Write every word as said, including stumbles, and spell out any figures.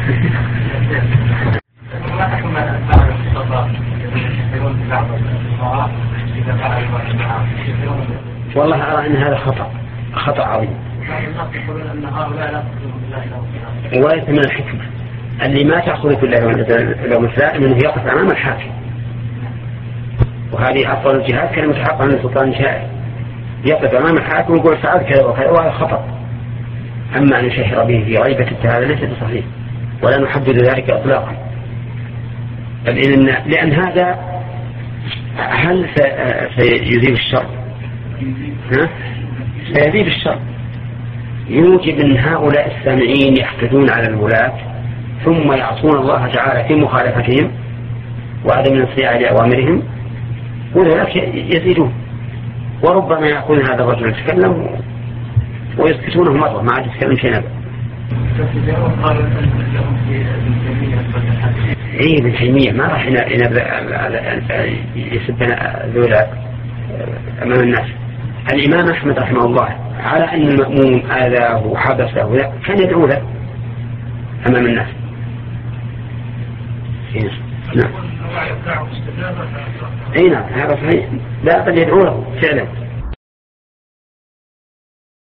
والله أرى أن هذا خطأ خطأ عظيم، وليس من الحكمة. اللي ما تأخذ في الله لو مثلا أنه يقف أمام الحاكم، وهذه أفضل الجهاد كان متحقق عن السلطان جائر، يقف أمام الحاكم ويقول فعلت كذا وكذا، وهذا خطأ. أما أن يشهر به في غيبة هذا ليس بصحيح، ولا نحدد ذلك إطلاقا، لأن, لأن هذا هل سيذيب الشر؟ ها؟ سيذيب الشر، يوجب أن هؤلاء السامعين يحقدون على الولاة ثم يعصون الله تعالى في مخالفتهم وعدم الانصياع لأوامرهم، وذلك يزيدون. وربما يأخذ هذا الرجل يتكلم ويسكتونه مرة ما عاد يتكلم شيء أبدا. ايه ابن تيمية ما راح يسبنا ذولا امام الناس. الامام احمد رحمه الله على ان المأمون اذاه وحبسه لا كان يدعو له امام الناس. نعم اي نعم هذا صحيح، لا بل يدعو له فعلا.